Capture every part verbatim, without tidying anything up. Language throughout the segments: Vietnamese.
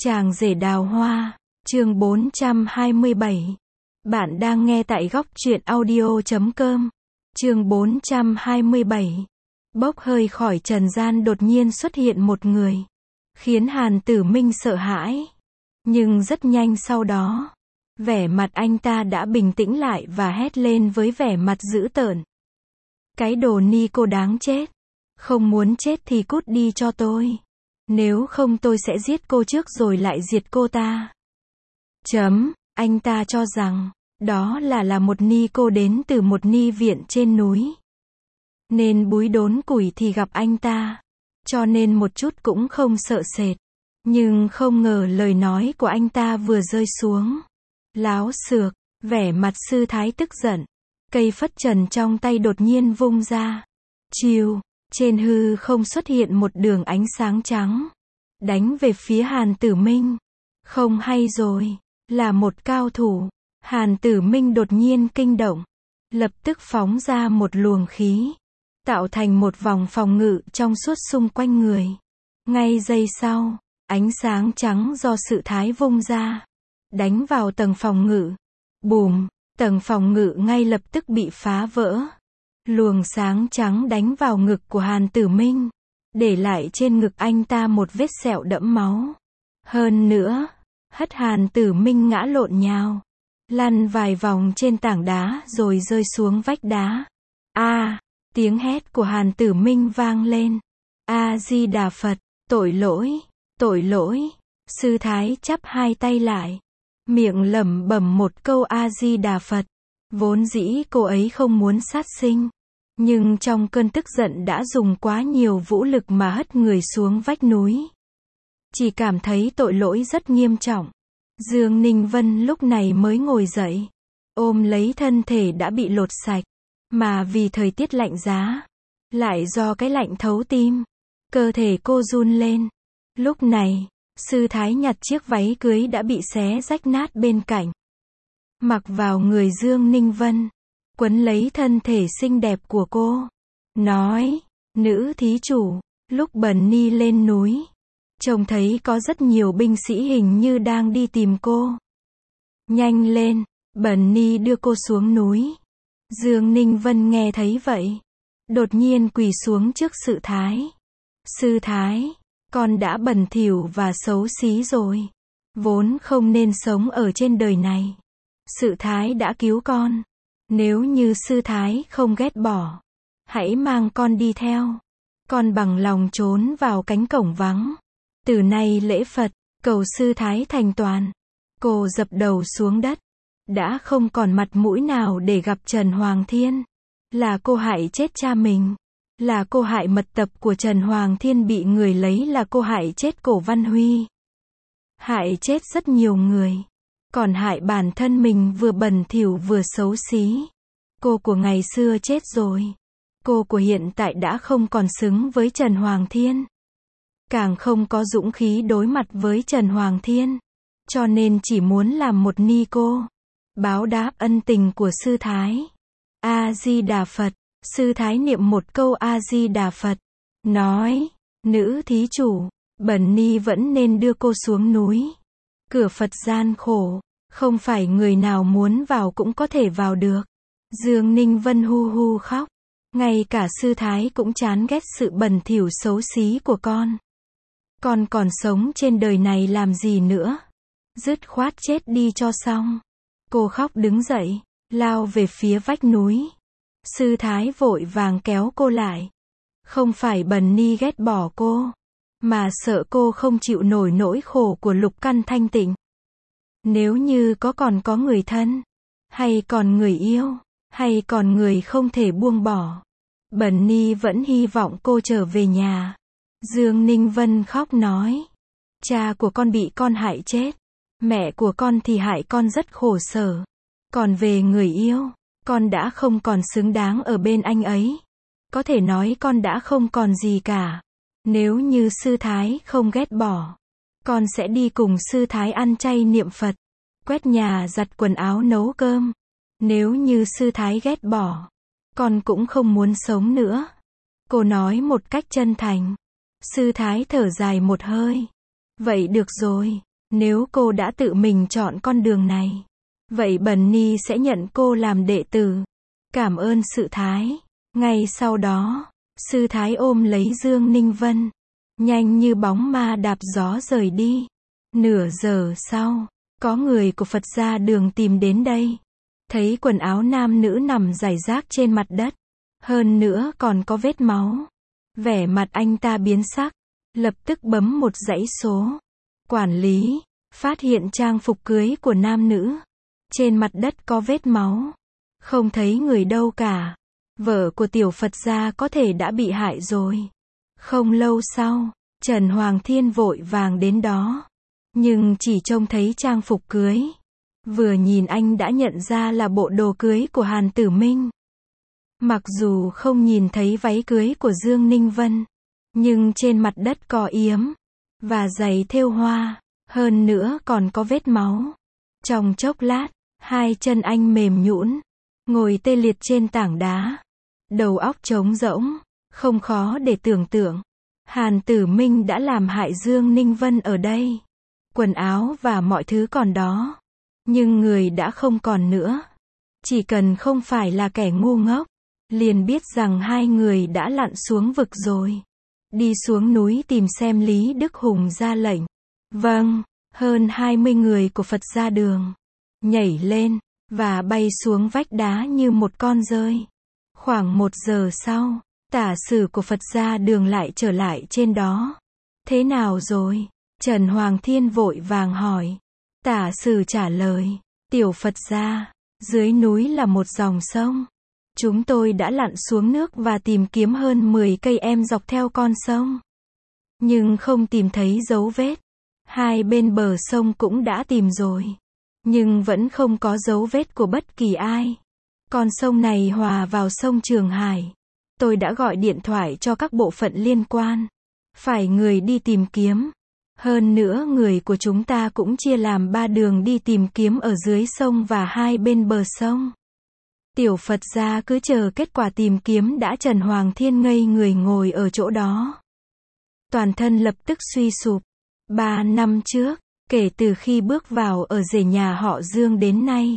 Chàng rể đào hoa, chương bốn trăm hai mươi bảy. Bạn đang nghe tại góc truyện audio chấm com. Chương bốn trăm hai mươi bảy. Bốc hơi khỏi trần gian đột nhiên xuất hiện một người, khiến Hàn Tử Minh sợ hãi. Nhưng rất nhanh sau đó, vẻ mặt anh ta đã bình tĩnh lại và hét lên với vẻ mặt dữ tợn. Cái đồ ni cô đáng chết. Không muốn chết thì cút đi cho tôi. Nếu không tôi sẽ giết cô trước rồi lại diệt cô ta. Chấm, anh ta cho rằng, đó là là một ni cô đến từ một ni viện trên núi. Nên búi đốn củi thì gặp anh ta. Cho nên một chút cũng không sợ sệt. Nhưng không ngờ lời nói của anh ta vừa rơi xuống. Láo xược, vẻ mặt sư thái tức giận. Cây phất trần trong tay đột nhiên vung ra. Chiều, trên hư không xuất hiện một đường ánh sáng trắng. Đánh về phía Hàn Tử Minh. Không hay rồi, là một cao thủ. Hàn Tử Minh đột nhiên kinh động. Lập tức phóng ra một luồng khí. Tạo thành một vòng phòng ngự trong suốt xung quanh người. Ngay giây sau, ánh sáng trắng do sự thái vung ra. Đánh vào tầng phòng ngự. Bùm, tầng phòng ngự ngay lập tức bị phá vỡ. Luồng sáng trắng đánh vào ngực của Hàn Tử Minh. Để lại trên ngực anh ta một vết sẹo đẫm máu. Hơn nữa, hất Hàn Tử Minh ngã lộn nhào. Lăn vài vòng trên tảng đá rồi rơi xuống vách đá. A, tiếng hét của Hàn Tử Minh vang lên. A-di-đà Phật, tội lỗi, tội lỗi. Sư thái chắp hai tay lại. Miệng lẩm bẩm một câu A-di-đà Phật. Vốn dĩ cô ấy không muốn sát sinh. Nhưng trong cơn tức giận đã dùng quá nhiều vũ lực mà hất người xuống vách núi. Chỉ cảm thấy tội lỗi rất nghiêm trọng. Dương Ninh Vân lúc này mới ngồi dậy. Ôm lấy thân thể đã bị lột sạch. Mà vì thời tiết lạnh giá. Lại do cái lạnh thấu tim. Cơ thể cô run lên. Lúc này, sư thái nhặt chiếc váy cưới đã bị xé rách nát bên cạnh. Mặc vào người Dương Ninh Vân. Quấn lấy thân thể xinh đẹp của cô. Nói, nữ thí chủ, lúc Bần Ni lên núi. Trông thấy có rất nhiều binh sĩ hình như đang đi tìm cô. Nhanh lên, Bần Ni đưa cô xuống núi. Dương Ninh Vân nghe thấy vậy. Đột nhiên quỳ xuống trước sư thái. Sư thái, con đã bẩn thỉu và xấu xí rồi. Vốn không nên sống ở trên đời này. Sư thái đã cứu con. Nếu như sư thái không ghét bỏ, hãy mang con đi theo. Con bằng lòng trốn vào cánh cổng vắng. Từ nay lễ Phật, cầu sư thái thành toàn. Cô dập đầu xuống đất. Đã không còn mặt mũi nào để gặp Trần Hoàng Thiên. Là cô hại chết cha mình. Là cô hại mật tập của Trần Hoàng Thiên bị người lấy, là cô hại chết Cổ Văn Huy. Hại chết rất nhiều người. Còn hại bản thân mình vừa bẩn thỉu vừa xấu xí. Cô của ngày xưa chết rồi. Cô của hiện tại đã không còn xứng với Trần Hoàng Thiên. Càng không có dũng khí đối mặt với Trần Hoàng Thiên. Cho nên chỉ muốn làm một ni cô. Báo đáp ân tình của sư thái. A-di-đà Phật. Sư thái niệm một câu A-di-đà Phật. Nói, nữ thí chủ, Bần Ni vẫn nên đưa cô xuống núi. Cửa Phật gian khổ, không phải người nào muốn vào cũng có thể vào được. Dương Ninh Vân hu hu khóc. Ngay cả sư thái cũng chán ghét sự bẩn thỉu xấu xí của con. Con còn sống trên đời này làm gì nữa? Dứt khoát chết đi cho xong. Cô khóc đứng dậy, lao về phía vách núi. Sư thái vội vàng kéo cô lại. Không phải Bần Ni ghét bỏ cô, mà sợ cô không chịu nổi nỗi khổ của lục căn thanh tịnh. Nếu như có còn có người thân, hay còn người yêu, hay còn người không thể buông bỏ, Bần Ni vẫn hy vọng cô trở về nhà. Dương Ninh Vân khóc nói. Cha của con bị con hại chết. Mẹ của con thì hại con rất khổ sở. Còn về người yêu, con đã không còn xứng đáng ở bên anh ấy. Có thể nói con đã không còn gì cả. Nếu như sư thái không ghét bỏ, con sẽ đi cùng sư thái ăn chay niệm Phật, quét nhà giặt quần áo nấu cơm. Nếu như sư thái ghét bỏ, con cũng không muốn sống nữa. Cô nói một cách chân thành. Sư thái thở dài một hơi. Vậy được rồi, Nếu cô đã tự mình chọn con đường này, vậy Bần Ni sẽ nhận cô làm đệ tử. Cảm ơn sư thái. Ngay sau đó, sư thái ôm lấy Dương Ninh Vân, nhanh như bóng ma đạp gió rời đi. Nửa giờ sau, có người của Phật gia đường tìm đến đây. Thấy quần áo nam nữ nằm rải rác trên mặt đất. Hơn nữa còn có vết máu. Vẻ mặt anh ta biến sắc. Lập tức bấm một dãy số. Quản lý, phát hiện trang phục cưới của nam nữ. Trên mặt đất có vết máu. Không thấy người đâu cả. Vợ của tiểu Phật gia có thể đã bị hại rồi. Không lâu sau, Trần Hoàng Thiên vội vàng đến đó. Nhưng chỉ trông thấy trang phục cưới. Vừa nhìn anh đã nhận ra là bộ đồ cưới của Hàn Tử Minh. Mặc dù không nhìn thấy váy cưới của Dương Ninh Vân, nhưng trên mặt đất có yếm và giày thêu hoa, hơn nữa còn có vết máu. Trong chốc lát, hai chân anh mềm nhũn, ngồi tê liệt trên tảng đá, đầu óc trống rỗng, không khó để tưởng tượng. Hàn Tử Minh đã làm hại Dương Ninh Vân ở đây. Quần áo và mọi thứ còn đó, nhưng người đã không còn nữa. Chỉ cần không phải là kẻ ngu ngốc, liền biết rằng hai người đã lặn xuống vực rồi. Đi xuống núi tìm xem Lý Đức Hùng ra lệnh. Vâng, hơn hai mươi người của Phật gia đường nhảy lên và bay xuống vách đá như một con dơi. Khoảng một giờ sau, tả sử của Phật gia đường lại trở lại trên đó. Thế nào rồi? Trần Hoàng Thiên vội vàng hỏi. Tả sử trả lời, tiểu Phật gia, dưới núi là một dòng sông. Chúng tôi đã lặn xuống nước và tìm kiếm hơn mười cây em dọc theo con sông. Nhưng không tìm thấy dấu vết. Hai bên bờ sông cũng đã tìm rồi. Nhưng vẫn không có dấu vết của bất kỳ ai. Con sông này hòa vào sông Trường Hải. Tôi đã gọi điện thoại cho các bộ phận liên quan. Phải người đi tìm kiếm. Hơn nữa người của chúng ta cũng chia làm ba đường đi tìm kiếm ở dưới sông và hai bên bờ sông. Tiểu Phật gia cứ chờ kết quả tìm kiếm đã. Trần Hoàng Thiên ngây người ngồi ở chỗ đó. Toàn thân lập tức suy sụp. Ba năm trước, kể từ khi bước vào ở rể nhà họ Dương đến nay,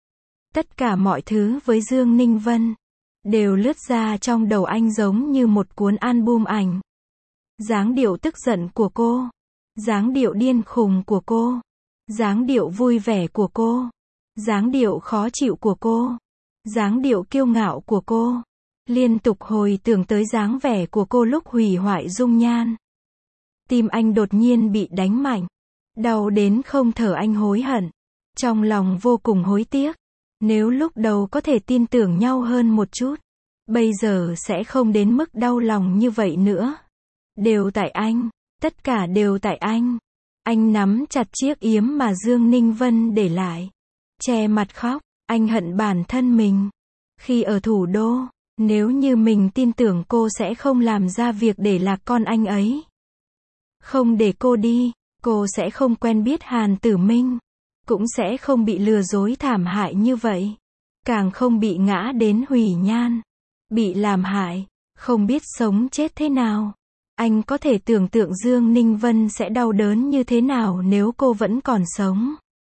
tất cả mọi thứ với Dương Ninh Vân đều lướt ra trong đầu anh giống như một cuốn album ảnh. Dáng điệu tức giận của cô, dáng điệu điên khùng của cô, dáng điệu vui vẻ của cô, dáng điệu khó chịu của cô, dáng điệu kiêu ngạo của cô. Liên tục hồi tưởng tới dáng vẻ của cô lúc hủy hoại dung nhan. Tim anh đột nhiên bị đánh mạnh. Đau đến không thở. Anh hối hận. Trong lòng vô cùng hối tiếc. Nếu lúc đầu có thể tin tưởng nhau hơn một chút, bây giờ sẽ không đến mức đau lòng như vậy nữa. Đều tại anh. Tất cả đều tại anh. Anh nắm chặt chiếc yếm mà Dương Ninh Vân để lại. Che mặt khóc. Anh hận bản thân mình. Khi ở thủ đô, nếu như mình tin tưởng cô sẽ không làm ra việc để lạc con anh ấy. Không để cô đi, cô sẽ không quen biết Hàn Tử Minh. Cũng sẽ không bị lừa dối thảm hại như vậy. Càng không bị ngã đến hủy nhan. Bị làm hại, không biết sống chết thế nào. Anh có thể tưởng tượng Dương Ninh Vân sẽ đau đớn như thế nào nếu cô vẫn còn sống.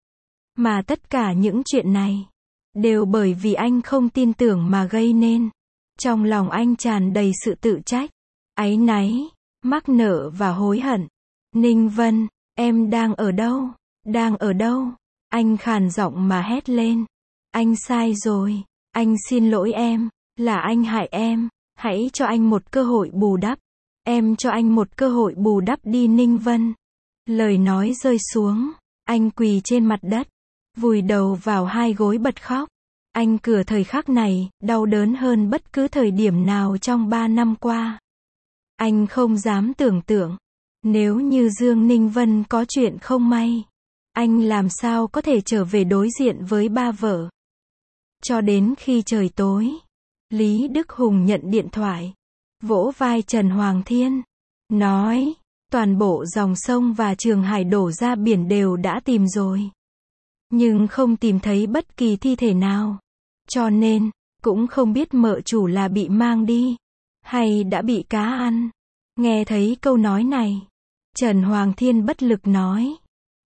Mà tất cả những chuyện này đều bởi vì anh không tin tưởng mà gây nên. Trong lòng anh tràn đầy sự tự trách, áy náy, mắc nợ và hối hận. Ninh Vân, em đang ở đâu? Đang ở đâu? Anh khàn giọng mà hét lên. Anh sai rồi. Anh xin lỗi em. Là anh hại em. Hãy cho anh một cơ hội bù đắp. Em cho anh một cơ hội bù đắp đi Ninh Vân. Lời nói rơi xuống. Anh quỳ trên mặt đất. Vùi đầu vào hai gối bật khóc. Anh cửa thời khắc này, đau đớn hơn bất cứ thời điểm nào trong ba năm qua. Anh không dám tưởng tượng. Nếu như Dương Ninh Vân có chuyện không may, anh làm sao có thể trở về đối diện với ba vợ. Cho đến khi trời tối, Lý Đức Hùng nhận điện thoại, vỗ vai Trần Hoàng Thiên, nói, toàn bộ dòng sông và Trường Hải đổ ra biển đều đã tìm rồi. Nhưng không tìm thấy bất kỳ thi thể nào. Cho nên, cũng không biết mợ chủ là bị mang đi, hay đã bị cá ăn. Nghe thấy câu nói này, Trần Hoàng Thiên bất lực nói,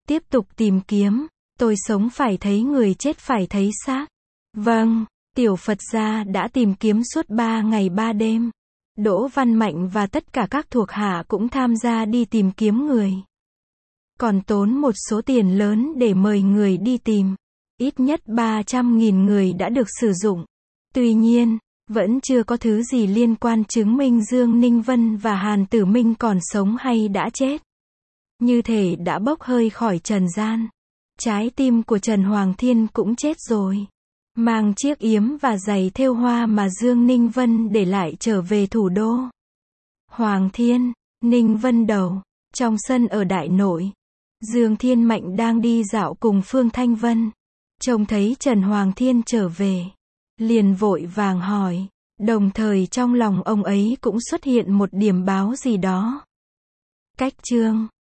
Tiếp tục tìm kiếm, tôi sống phải thấy người, chết phải thấy xác. Vâng, tiểu Phật gia đã tìm kiếm suốt ba ngày ba đêm. Đỗ Văn Mạnh và tất cả các thuộc hạ cũng tham gia đi tìm kiếm người. Còn tốn một số tiền lớn để mời người đi tìm. Ít nhất ba trăm nghìn người đã được sử dụng. Tuy nhiên, vẫn chưa có thứ gì liên quan chứng minh Dương Ninh Vân và Hàn Tử Minh còn sống hay đã chết. Như thể đã bốc hơi khỏi trần gian. Trái tim của Trần Hoàng Thiên cũng chết rồi. Mang chiếc yếm và giày thêu hoa mà Dương Ninh Vân để lại trở về thủ đô. Hoàng Thiên, Ninh Vân đầu, trong sân ở Đại Nội. Dương Thiên Mạnh đang đi dạo cùng Phương Thanh Vân. Trông thấy Trần Hoàng Thiên trở về. Liền vội vàng hỏi. Đồng thời trong lòng ông ấy cũng xuất hiện một điểm báo gì đó. Cách chương